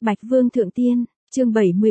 Bạch Vương Thượng Tiên, chương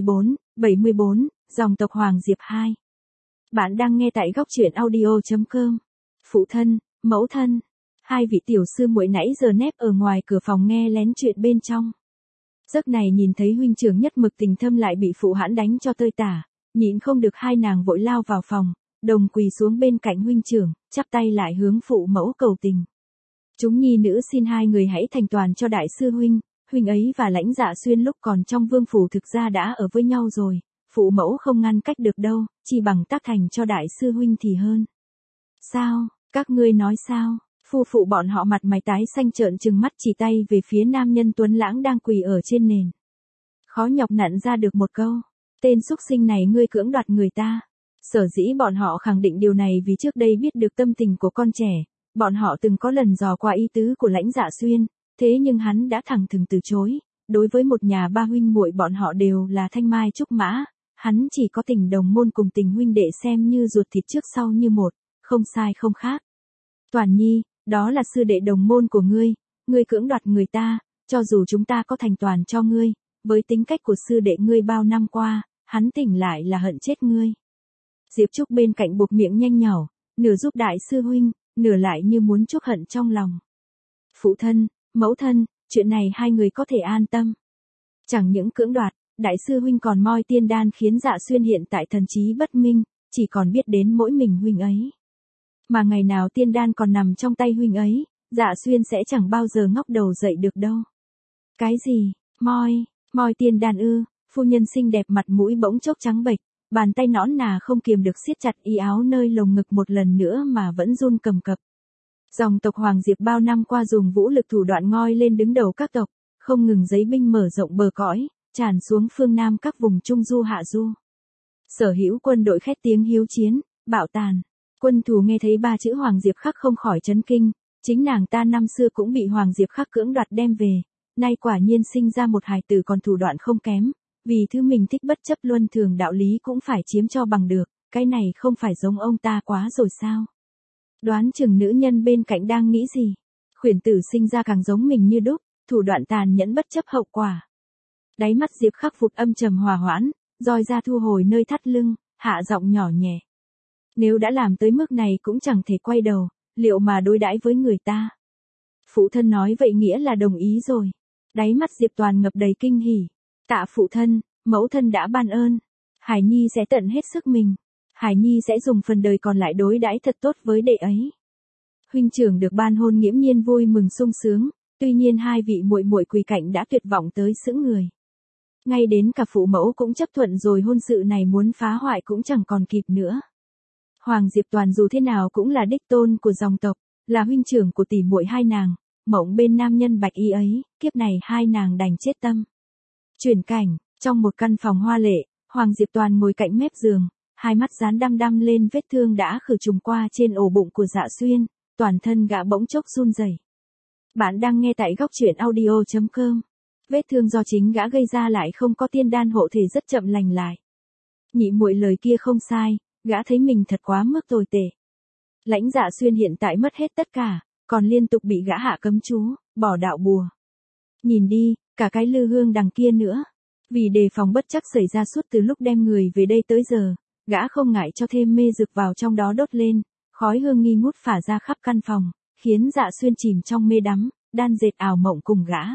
74, dòng tộc Hoàng Diệp 2. Bạn đang nghe tại góc truyện audio.com. Phụ thân, mẫu thân, hai vị tiểu sư muội nãy giờ nép ở ngoài cửa phòng nghe lén chuyện bên trong. Giấc này nhìn thấy huynh trưởng nhất mực tình thâm lại bị phụ hãn đánh cho tơi tả, nhịn không được hai nàng vội lao vào phòng, đồng quỳ xuống bên cạnh huynh trưởng, chắp tay lại hướng phụ mẫu cầu tình. Chúng nhi nữ xin hai người hãy thành toàn cho đại sư huynh ấy và Lãnh Dạ Xuyên lúc còn trong vương phủ thực ra đã ở với nhau rồi, phụ mẫu không ngăn cách được đâu, chỉ bằng tác thành cho đại sư huynh thì hơn. Sao, các ngươi nói sao? Phu phụ bọn họ mặt mày tái xanh trợn trừng mắt chỉ tay về phía nam nhân tuấn lãng đang quỳ ở trên nền. Khó nhọc nặn ra được một câu, tên xúc sinh này ngươi cưỡng đoạt người ta. Sở dĩ bọn họ khẳng định điều này vì trước đây biết được tâm tình của con trẻ, bọn họ từng có lần dò qua ý tứ của Lãnh Dạ Xuyên, thế nhưng hắn đã thẳng thừng từ chối. Đối với một nhà ba huynh muội bọn họ đều là thanh mai trúc mã, hắn chỉ có tình đồng môn cùng tình huynh đệ xem như ruột thịt trước sau như một, không sai không khác. Toàn Nhi, đó là sư đệ đồng môn của ngươi cưỡng đoạt người ta, cho dù chúng ta có thành toàn cho ngươi, với tính cách của sư đệ ngươi bao năm qua, hắn tỉnh lại là hận chết ngươi. Diệp Trúc bên cạnh buộc miệng nhanh nhỏ, nửa giúp đại sư huynh, nửa lại như muốn chuốc hận trong lòng. Phụ thân, mẫu thân, chuyện này hai người có thể an tâm. Chẳng những cưỡng đoạt, đại sư huynh còn moi tiên đan khiến Dạ Xuyên hiện tại thần trí bất minh, chỉ còn biết đến mỗi mình huynh ấy. Mà ngày nào tiên đan còn nằm trong tay huynh ấy, Dạ Xuyên sẽ chẳng bao giờ ngóc đầu dậy được đâu. Cái gì, moi tiên đan ư? Phu nhân xinh đẹp mặt mũi bỗng chốc trắng bệch, bàn tay nõn nà không kiềm được siết chặt y áo nơi lồng ngực một lần nữa mà vẫn run cầm cập. Dòng tộc Hoàng Diệp bao năm qua dùng vũ lực thủ đoạn ngoi lên đứng đầu các tộc, không ngừng giấy binh mở rộng bờ cõi, tràn xuống phương Nam các vùng Trung Du Hạ Du. Sở hữu quân đội khét tiếng hiếu chiến, bạo tàn. Quân thù nghe thấy ba chữ Hoàng Diệp Khắc không khỏi chấn kinh, chính nàng ta năm xưa cũng bị Hoàng Diệp Khắc cưỡng đoạt đem về, nay quả nhiên sinh ra một hài tử còn thủ đoạn không kém, vì thứ mình thích bất chấp luân thường đạo lý cũng phải chiếm cho bằng được, cái này không phải giống ông ta quá rồi sao? Đoán chừng nữ nhân bên cạnh đang nghĩ gì? Khuyển tử sinh ra càng giống mình như đúc, thủ đoạn tàn nhẫn bất chấp hậu quả. Đáy mắt Diệp Khắc Phục âm trầm hòa hoãn, roi ra thu hồi nơi thắt lưng, hạ giọng nhỏ nhẹ. Nếu đã làm tới mức này cũng chẳng thể quay đầu, liệu mà đối đãi với người ta? Phụ thân nói vậy nghĩa là đồng ý rồi. Đáy mắt Diệp Toàn ngập đầy kinh hỉ. Tạ phụ thân, mẫu thân đã ban ơn. Hải Nhi sẽ tận hết sức mình. Hải Nhi sẽ dùng phần đời còn lại đối đãi thật tốt với đệ ấy. Huynh trưởng được ban hôn nghiễm nhiên vui mừng sung sướng, tuy nhiên hai vị muội muội quỳ cạnh đã tuyệt vọng tới sững người. Ngay đến cả phụ mẫu cũng chấp thuận rồi, hôn sự này muốn phá hoại cũng chẳng còn kịp nữa. Hoàng Diệp Toàn dù thế nào cũng là đích tôn của dòng tộc, là huynh trưởng của tỷ muội hai nàng, mộng bên nam nhân bạch y ấy, kiếp này hai nàng đành chết tâm. Chuyển cảnh, trong một căn phòng hoa lệ, Hoàng Diệp Toàn ngồi cạnh mép giường, hai mắt dán đăm đăm lên vết thương đã khử trùng qua trên ổ bụng của Dạ Xuyên, toàn thân gã bỗng chốc run rẩy. Bạn đang nghe tại góc truyện audio.com. Vết thương do chính gã gây ra lại không có tiên đan hộ thể rất chậm lành lại. Nhị muội lời kia không sai, gã thấy mình thật quá mức tồi tệ. Lãnh Dạ Xuyên hiện tại mất hết tất cả, còn liên tục bị gã hạ cấm chú, bỏ đạo bùa. Nhìn đi, cả cái lư hương đằng kia nữa. Vì đề phòng bất chắc xảy ra suốt từ lúc đem người về đây tới giờ, gã không ngại cho thêm mê dược vào trong đó đốt lên, khói hương nghi ngút phả ra khắp căn phòng, khiến Dạ Xuyên chìm trong mê đắm, đan dệt ảo mộng cùng gã.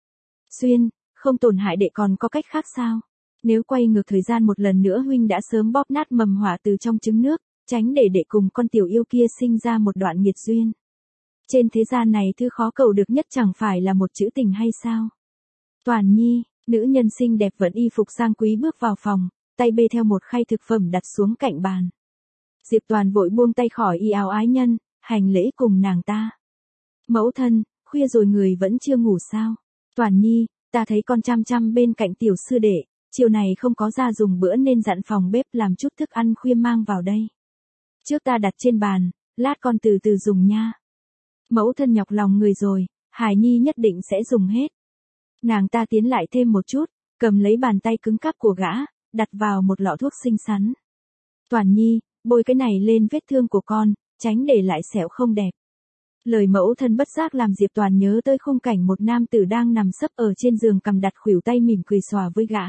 Xuyên, không tổn hại đệ còn có cách khác sao? Nếu quay ngược thời gian một lần nữa huynh đã sớm bóp nát mầm hỏa từ trong trứng nước, tránh để đệ cùng con tiểu yêu kia sinh ra một đoạn nghiệt duyên. Trên thế gian này thứ khó cầu được nhất chẳng phải là một chữ tình hay sao? Toàn Nhi, nữ nhân xinh đẹp vẫn y phục sang quý bước vào phòng, tay bê theo một khay thực phẩm đặt xuống cạnh bàn. Diệp Toàn vội buông tay khỏi y áo ái nhân, hành lễ cùng nàng ta. Mẫu thân, khuya rồi người vẫn chưa ngủ sao? Toàn Nhi, ta thấy con chăm chăm bên cạnh tiểu sư đệ, chiều này không có ra dùng bữa nên dặn phòng bếp làm chút thức ăn khuya mang vào đây. Trước ta đặt trên bàn, lát con từ từ dùng nha. Mẫu thân nhọc lòng người rồi, Hải Nhi nhất định sẽ dùng hết. Nàng ta tiến lại thêm một chút, cầm lấy bàn tay cứng cáp của gã, đặt vào một lọ thuốc xinh xắn. Toàn Nhi, bôi cái này lên vết thương của con, tránh để lại sẹo không đẹp. Lời mẫu thân bất giác làm Diệp Toàn nhớ tới khung cảnh một nam tử đang nằm sấp ở trên giường cầm đặt khuỷu tay mỉm cười xòa với gã.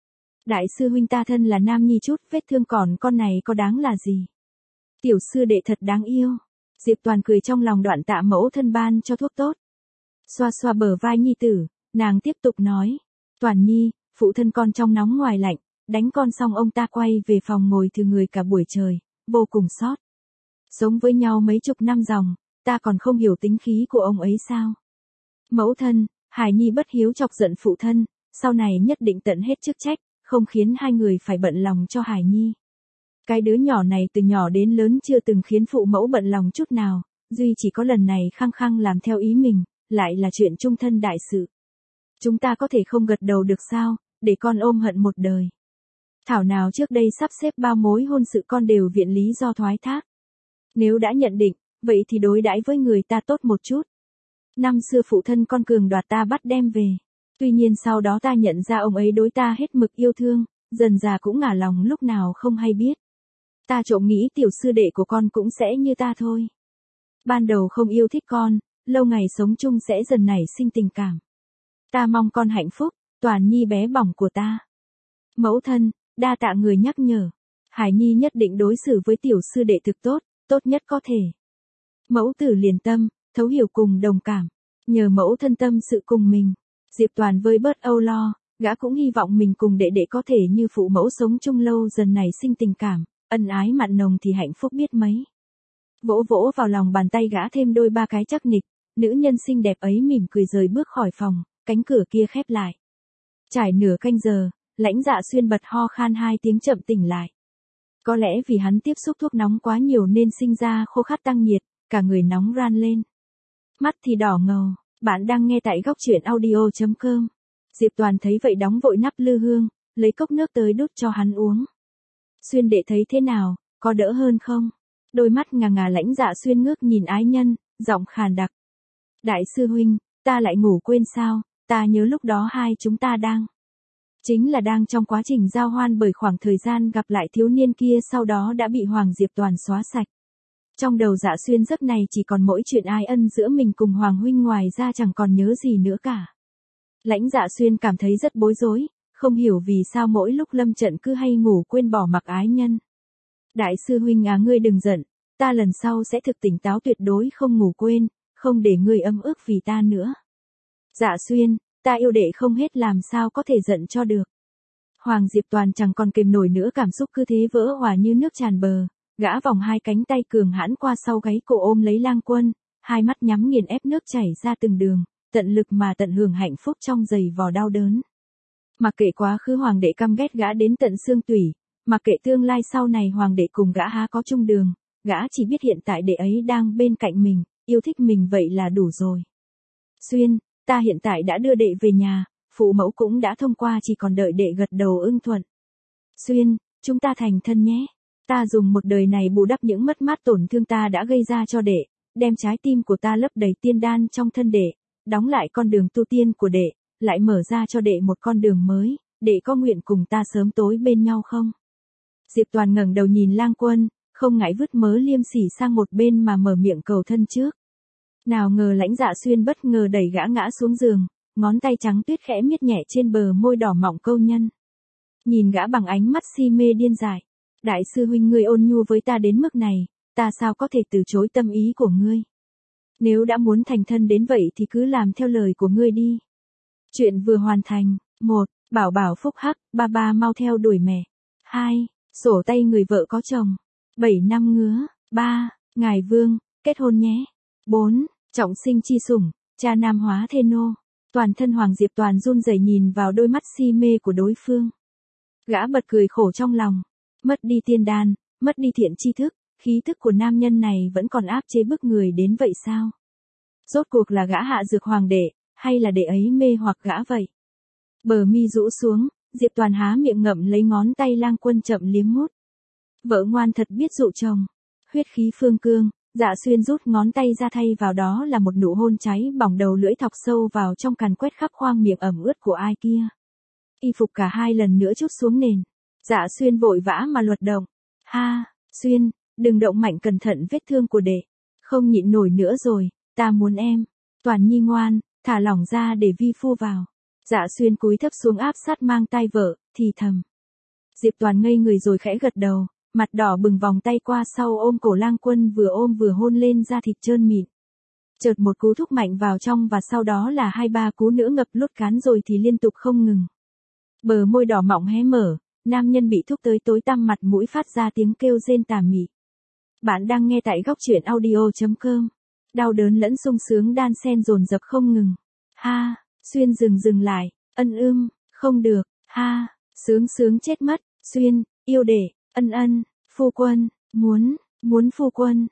Đại sư huynh ta thân là nam nhi chút, vết thương còn con này có đáng là gì? Tiểu sư đệ thật đáng yêu. Diệp Toàn cười trong lòng, đoạn tạ mẫu thân ban cho thuốc tốt. Xoa xoa bờ vai nhi tử, nàng tiếp tục nói. Toàn nhi, phụ thân con trong nóng ngoài lạnh, đánh con xong ông ta quay về phòng ngồi thừ người cả buổi trời, vô cùng xót. Sống với nhau mấy chục năm dòng, ta còn không hiểu tính khí của ông ấy sao? Mẫu thân, Hải Nhi bất hiếu chọc giận phụ thân, sau này nhất định tận hết chức trách, không khiến hai người phải bận lòng cho Hải Nhi. Cái đứa nhỏ này từ nhỏ đến lớn chưa từng khiến phụ mẫu bận lòng chút nào, duy chỉ có lần này khăng khăng làm theo ý mình, lại là chuyện chung thân đại sự. Chúng ta có thể không gật đầu được sao, để con ôm hận một đời. Thảo nào trước đây sắp xếp bao mối hôn sự con đều viện lý do thoái thác. Nếu đã nhận định, vậy thì đối đãi với người ta tốt một chút. Năm xưa phụ thân con cường đoạt ta bắt đem về. Tuy nhiên sau đó ta nhận ra ông ấy đối ta hết mực yêu thương, dần già cũng ngả lòng lúc nào không hay biết. Ta trộm nghĩ tiểu sư đệ của con cũng sẽ như ta thôi. Ban đầu không yêu thích con, lâu ngày sống chung sẽ dần nảy sinh tình cảm. Ta mong con hạnh phúc, Toàn nhi bé bỏng của ta. Mẫu thân, đa tạ người nhắc nhở. Hải Nhi nhất định đối xử với tiểu sư đệ thực tốt, tốt nhất có thể. Mẫu tử liền tâm, thấu hiểu cùng đồng cảm. Nhờ mẫu thân tâm sự cùng mình, Diệp Toàn vơi bớt âu lo, gã cũng hy vọng mình cùng đệ đệ có thể như phụ mẫu sống chung lâu dần nảy sinh tình cảm, ân ái mặn nồng thì hạnh phúc biết mấy. Vỗ vỗ vào lòng bàn tay gã thêm đôi ba cái chắc nịch, nữ nhân xinh đẹp ấy mỉm cười rời bước khỏi phòng, cánh cửa kia khép lại. Trải nửa canh giờ, Lãnh Dạ Xuyên bật ho khan 2 tiếng chậm tỉnh lại. Có lẽ vì hắn tiếp xúc thuốc nóng quá nhiều nên sinh ra khô khát tăng nhiệt, cả người nóng ran lên. Mắt thì đỏ ngầu. Bạn đang nghe tại góc truyện audio.com. Diệp Toàn thấy vậy đóng vội nắp lư hương, lấy cốc nước tới đút cho hắn uống. Xuyên đệ thấy thế nào, có đỡ hơn không? Đôi mắt ngà ngà Lãnh Dạ Xuyên ngước nhìn ái nhân, giọng khàn đặc. Đại sư huynh, ta lại ngủ quên sao, ta nhớ lúc đó hai chúng ta chính là đang trong quá trình giao hoan, bởi khoảng thời gian gặp lại thiếu niên kia sau đó đã bị Hoàng Diệp Toàn xóa sạch. Trong đầu Dạ Xuyên giấc này chỉ còn mỗi chuyện ai ân giữa mình cùng Hoàng huynh, ngoài ra chẳng còn nhớ gì nữa cả. Lãnh Dạ Xuyên cảm thấy rất bối rối, không hiểu vì sao mỗi lúc lâm trận cứ hay ngủ quên bỏ mặc ái nhân. Đại sư huynh ngươi đừng giận, ta lần sau sẽ thực tỉnh táo, tuyệt đối không ngủ quên, không để ngươi âm ức vì ta nữa. Dạ Xuyên, ta yêu đệ không hết, làm sao có thể giận cho được. Hoàng Diệp Toàn chẳng còn kềm nổi nữa, cảm xúc cứ thế vỡ hòa như nước tràn bờ. Gã vòng hai cánh tay cường hãn qua sau gáy cổ ôm lấy Lang Quân, hai mắt nhắm nghiền ép nước chảy ra từng đường, tận lực mà tận hưởng hạnh phúc trong giày vò đau đớn. Mặc kệ quá khứ hoàng đệ căm ghét gã đến tận xương tủy, mặc kệ tương lai sau này hoàng đệ cùng gã há có chung đường, gã chỉ biết hiện tại đệ ấy đang bên cạnh mình, yêu thích mình vậy là đủ rồi. Xuyên, ta hiện tại đã đưa đệ về nhà, phụ mẫu cũng đã thông qua, chỉ còn đợi đệ gật đầu ưng thuận. Xuyên, chúng ta thành thân nhé. Ta dùng một đời này bù đắp những mất mát tổn thương ta đã gây ra cho đệ, đem trái tim của ta lấp đầy tiên đan trong thân đệ, đóng lại con đường tu tiên của đệ, lại mở ra cho đệ một con đường mới, đệ có nguyện cùng ta sớm tối bên nhau không? Diệp Toàn ngẩng đầu nhìn Lang Quân, không ngại vứt mớ liêm sỉ sang một bên mà mở miệng cầu thân trước. Nào ngờ Lãnh Dạ Xuyên bất ngờ đẩy gã ngã xuống giường, ngón tay trắng tuyết khẽ miết nhẹ trên bờ môi đỏ mọng câu nhân. Nhìn gã bằng ánh mắt si mê điên dại. Đại sư huynh, ngươi ôn nhu với ta đến mức này, ta sao có thể từ chối tâm ý của ngươi. Nếu đã muốn thành thân đến vậy thì cứ làm theo lời của ngươi đi. Chuyện vừa hoàn thành. 1. Bảo bảo phúc hắc, ba mau theo đuổi mẹ. 2. Sổ tay người vợ có chồng. 7 năm ngứa. 3. Ngài Vương, kết hôn nhé. 4. Trọng sinh chi sủng, cha nam hóa thê nô. Toàn thân Hoàng Diệp Toàn run rẩy nhìn vào đôi mắt si mê của đối phương. Gã bật cười khổ trong lòng. Mất đi tiên đan, mất đi thiện tri thức, khí thức của nam nhân này vẫn còn áp chế bức người đến vậy sao? Rốt cuộc là gã hạ dược hoàng đệ, hay là đệ ấy mê hoặc gã vậy? Bờ mi rũ xuống, Diệp Toàn há miệng ngậm lấy ngón tay Lang Quân chậm liếm mút. Vợ ngoan thật biết dụ chồng. Huyết khí phương cương, Dạ Xuyên rút ngón tay ra, thay vào đó là một nụ hôn cháy bỏng, đầu lưỡi thọc sâu vào trong càn quét khắp khoang miệng ẩm ướt của ai kia. Y phục cả hai lần nữa trút xuống nền. Dạ Xuyên vội vã mà luật động. Ha, Xuyên, đừng động mạnh, cẩn thận vết thương của đệ. Không nhịn nổi nữa rồi, ta muốn em. Toàn Nhi ngoan, thả lỏng ra để vi phu vào. Dạ Xuyên cúi thấp xuống áp sát mang tai vợ, thì thầm. Diệp Toàn ngây người rồi khẽ gật đầu, mặt đỏ bừng vòng tay qua sau ôm cổ Lang Quân vừa ôm vừa hôn lên da thịt trơn mịn. Chợt một cú thúc mạnh vào trong và sau đó là 2-3 cú nữa ngập lút cán rồi thì liên tục không ngừng. Bờ môi đỏ mọng hé mở, nam nhân bị thúc tới tối tăm mặt mũi phát ra tiếng kêu rên tà mị. Bạn đang nghe tại góc truyện audio.com. Đau đớn lẫn sung sướng đan xen dồn dập không ngừng. Ha, Xuyên dừng lại, không được, ha, sướng chết mất, Xuyên, yêu đệ, ân, phu quân, muốn phu quân,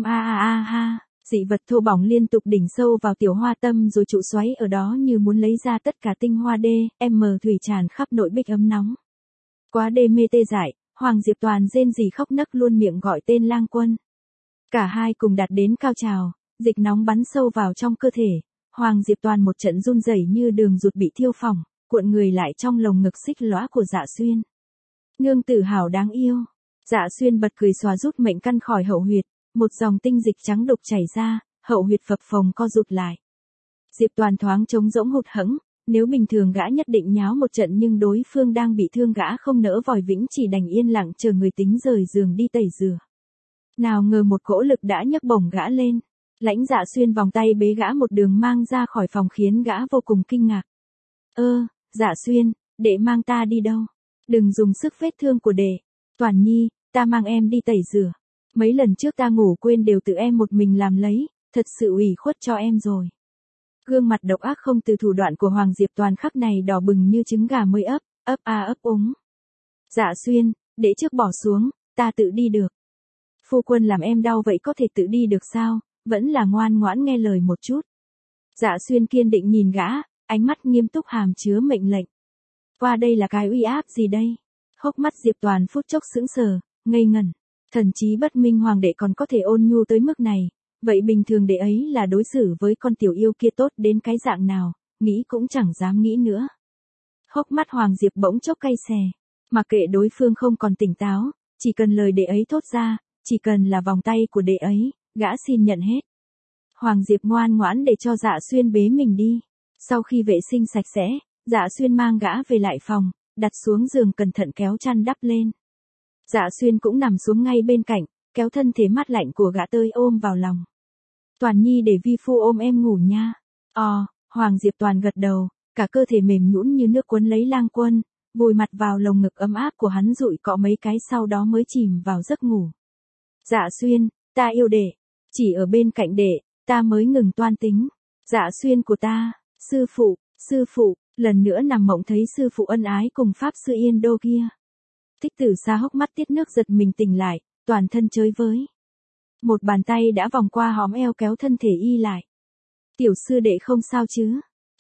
ha. Dị vật thô bỏng liên tục đỉnh sâu vào tiểu hoa tâm rồi trụ xoáy ở đó như muốn lấy ra tất cả tinh hoa thủy tràn khắp nội bích ấm nóng. Quá đê mê tê dại, Hoàng Diệp Toàn rên rỉ khóc nấc luôn miệng gọi tên Lang Quân. Cả hai cùng đạt đến cao trào, dịch nóng bắn sâu vào trong cơ thể. Hoàng Diệp Toàn một trận run rẩy như đường ruột bị thiêu phỏng, cuộn người lại trong lồng ngực xích lõa của Dạ Xuyên. Nương tử hảo đáng yêu. Dạ Xuyên bật cười xòa rút mệnh căn khỏi hậu huyệt, một dòng tinh dịch trắng đục chảy ra, hậu huyệt phập phồng co rụt lại. Diệp Toàn thoáng trống rỗng hụt hẫng, nếu bình thường gã nhất định nháo một trận nhưng đối phương đang bị thương gã không nỡ vòi vĩnh chỉ đành yên lặng chờ người tính rời giường đi tẩy rửa. Nào ngờ một cỗ lực đã nhấc bổng gã lên. Lãnh Dạ Xuyên vòng tay bế gã một đường mang ra khỏi phòng khiến gã vô cùng kinh ngạc. Dạ Xuyên, đệ mang ta đi đâu? Đừng dùng sức vết thương của đệ. Toàn Nhi, ta mang em đi tẩy rửa. Mấy lần trước ta ngủ quên đều tự em một mình làm lấy, thật sự ủy khuất cho em rồi. Gương mặt độc ác không từ thủ đoạn của Hoàng Diệp Toàn khắc này đỏ bừng như trứng gà mới ấp, ấp úng. Dạ Xuyên, đệ trước bỏ xuống, ta tự đi được. Phu quân làm em đau vậy có thể tự đi được sao, vẫn là ngoan ngoãn nghe lời một chút. Dạ Xuyên kiên định nhìn gã, ánh mắt nghiêm túc hàm chứa mệnh lệnh. Qua đây là cái uy áp gì đây? Hốc mắt Diệp Toàn phút chốc sững sờ, ngây ngẩn. Thần trí bất minh hoàng đệ còn có thể ôn nhu tới mức này, vậy bình thường đệ ấy là đối xử với con tiểu yêu kia tốt đến cái dạng nào, nghĩ cũng chẳng dám nghĩ nữa. Hốc mắt Hoàng Diệp bỗng chốc cay xè, mặc kệ đối phương không còn tỉnh táo, chỉ cần lời đệ ấy thốt ra, chỉ cần là vòng tay của đệ ấy, gã xin nhận hết. Hoàng Diệp ngoan ngoãn để cho Dạ Xuyên bế mình đi. Sau khi vệ sinh sạch sẽ, Dạ Xuyên mang gã về lại phòng, đặt xuống giường cẩn thận kéo chăn đắp lên. Dạ Xuyên cũng nằm xuống ngay bên cạnh, kéo thân thể mát lạnh của gã tơi ôm vào lòng. Toàn Nhi để vi phu ôm em ngủ nha. Hoàng Diệp Toàn gật đầu, cả cơ thể mềm nhũn như nước quấn lấy Lang Quân, vùi mặt vào lồng ngực ấm áp của hắn dụi cọ mấy cái sau đó mới chìm vào giấc ngủ. Dạ Xuyên, ta yêu đệ, chỉ ở bên cạnh đệ, ta mới ngừng toan tính. Dạ Xuyên của ta, sư phụ, lần nữa nằm mộng thấy sư phụ ân ái cùng pháp sư Yên Đô kia. Tích Tử Sa hốc mắt tiết nước giật mình tỉnh lại, toàn thân chới với. Một bàn tay đã vòng qua hõm eo kéo thân thể y lại. Tiểu sư đệ không sao chứ?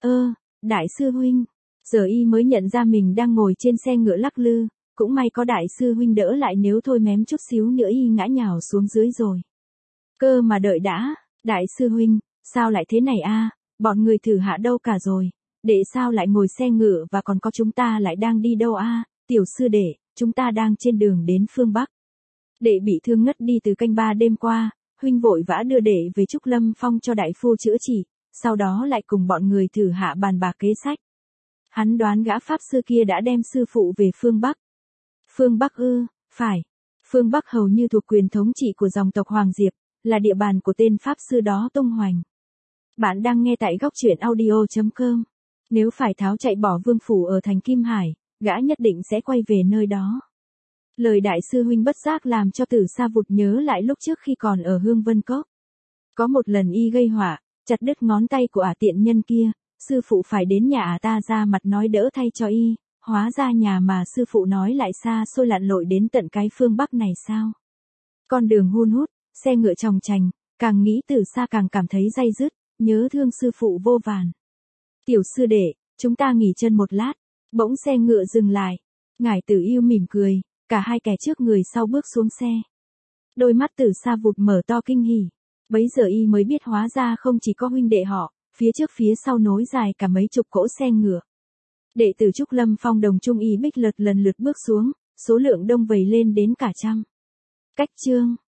Đại sư huynh. Giờ y mới nhận ra mình đang ngồi trên xe ngựa lắc lư, cũng may có đại sư huynh đỡ lại nếu thôi mém chút xíu nữa y ngã nhào xuống dưới rồi. Cơ mà đợi đã, đại sư huynh, sao lại thế này a? Bọn người thử hạ đâu cả rồi, đệ sao lại ngồi xe ngựa và còn có chúng ta lại đang đi đâu a? Tiểu sư đệ, chúng ta đang trên đường đến phương Bắc. Đệ bị thương ngất đi từ canh 3 đêm qua, huynh vội vã đưa đệ về Trúc Lâm Phong cho đại phu chữa trị, sau đó lại cùng bọn người thử hạ bàn bạc kế sách. Hắn đoán gã pháp sư kia đã đem sư phụ về phương Bắc. Phương Bắc phải. Phương Bắc hầu như thuộc quyền thống trị của dòng tộc Hoàng Diệp, là địa bàn của tên pháp sư đó tung hoành. Bạn đang nghe tại góc truyện audio.com. Nếu phải tháo chạy bỏ vương phủ ở thành Kim Hải, gã nhất định sẽ quay về nơi đó. Lời đại sư huynh bất giác làm cho Tử Sa vụt nhớ lại lúc trước khi còn ở Hương Vân Cốc. Có một lần y gây họa, chặt đứt ngón tay của tiện nhân kia, sư phụ phải đến nhà ta ra mặt nói đỡ thay cho y, hóa ra nhà mà sư phụ nói lại xa xôi lặn lội đến tận cái phương Bắc này sao. Con đường hun hút, xe ngựa chòng chành, càng nghĩ Tử Sa càng cảm thấy day dứt, nhớ thương sư phụ vô vàn. Tiểu sư đệ, chúng ta nghỉ chân một lát, bỗng xe ngựa dừng lại. Ngải Tử Yêu mỉm cười, cả hai kẻ trước người sau bước xuống xe. Đôi mắt Tử Sa vụt mở to kinh hỉ. Bấy giờ y mới biết hóa ra không chỉ có huynh đệ họ, phía trước phía sau nối dài cả mấy chục cỗ xe ngựa. Đệ tử Trúc Lâm Phong đồng trung y bích lật lần lượt bước xuống, số lượng đông vầy lên đến cả trăm. Cách chương